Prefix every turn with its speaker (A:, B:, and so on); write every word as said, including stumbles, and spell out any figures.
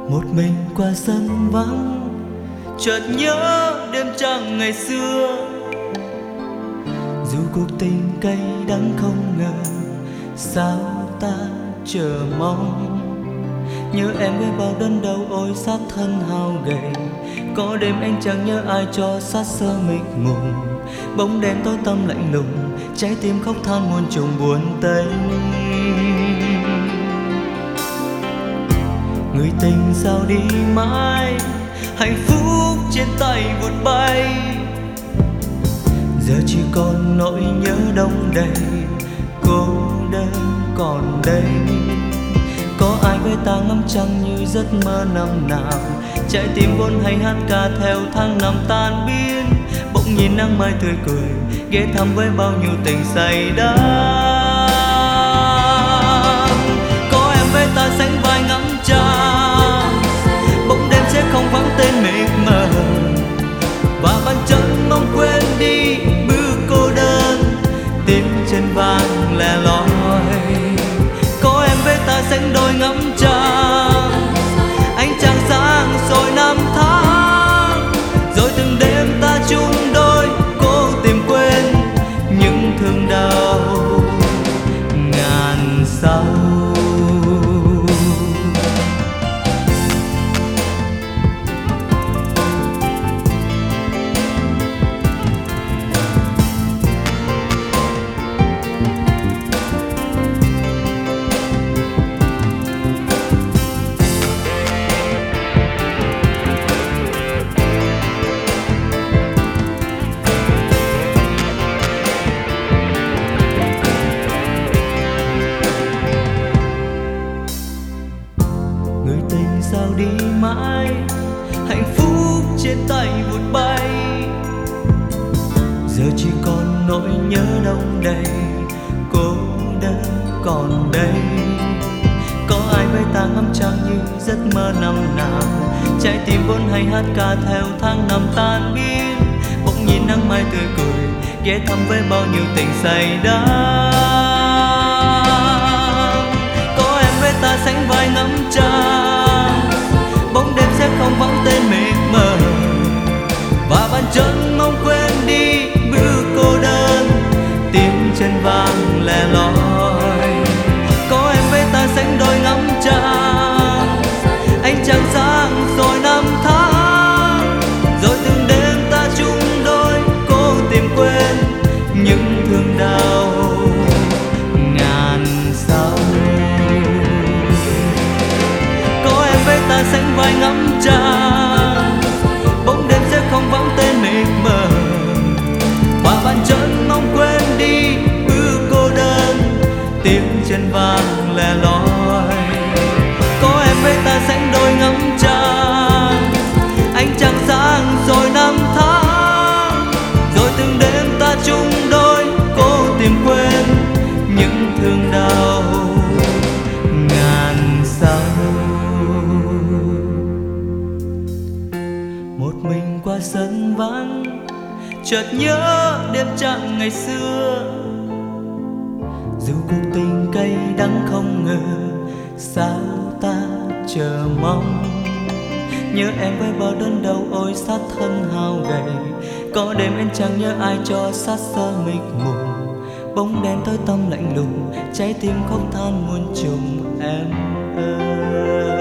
A: Một mình qua sân vắng, chợt nhớ đêm trăng ngày xưa. Dù cuộc tình cay đắng không ngờ, sao ta chờ mong. Nhớ em với bao đớn đau ôi xác thân hao gầy. Có đêm anh chẳng nhớ ai cho sát sơ mịt mùng. Bóng đèn tối tăm lạnh lùng, trái tim khóc than muôn trùng buồn tênh. Người tình sao đi mãi, hạnh phúc trên tay vụt bay. Giờ chỉ còn nỗi nhớ đông đầy, cô đơn còn đây. Có ai với ta ngắm trăng như giấc mơ năm nào. Trái tim vốn hay hát ca theo tháng năm tan biến. Bỗng nhìn nắng mai tươi cười, ghé thăm với bao nhiêu tình say đắm. Có em với ta sánh vai ngắm trăng, bỗng đêm sẽ không vắng tên mịt mờ. Và bàn chân mong quên đi bước cô đơn, tim chân vàng lẻ loi. Có em với ta sánh đôi ngắm trăng, ánh trăng sáng soi năm tháng. Rồi từng đêm ta chung đôi, cố tìm quên những thương đau ngàn sau. Người tình sao đi mãi, hạnh phúc trên tay vụt bay. Giờ chỉ còn nỗi nhớ đông đầy, cô đơn còn đây. Có ai với ta ngắm trăng như giấc mơ năm nào. Trái tim vốn hay hát ca theo tháng năm tan biến. Bỗng nhìn nắng mai tươi cười, ghé thăm với bao nhiêu tình say đắm. Có em với ta sánh vai ngắm trăng, bóng đêm sẽ không vắng tên mịt mờ. Và bàn chân mong quên đi bước cô đơn, tim chân vàng lẻ loi. Có em với ta sánh đôi ngắm trăng, ánh trăng sáng soi năm tháng. Rồi từng đêm ta chung đôi, cố tìm quên những thương đau ngàn sau. Có em với ta sánh vai ngắm trăng, bóng đêm sẽ không vắng tên mịt mờ. Và bàn chân mong quên đi bước cô đơn, tim chân vàng lẻ loi. Có em với ta sánh đôi ngắm trăng, ánh trăng sáng rồi năm tháng. Rồi từng đêm ta chung đôi, cố tìm quên những thương đau ngàn sau. Một mình qua sân vắng, chợt nhớ đêm trăng ngày xưa. Dù cuộc tình cay đắng không ngờ, sao ta chờ mong. Nhớ em với bao đớn đau ôi xác thân hao gầy. Có đêm em chẳng nhớ ai cho sát sơ mịt mùng. Bóng đèn tối tăm lạnh lùng, trái tim khóc than muôn trùng em ơi.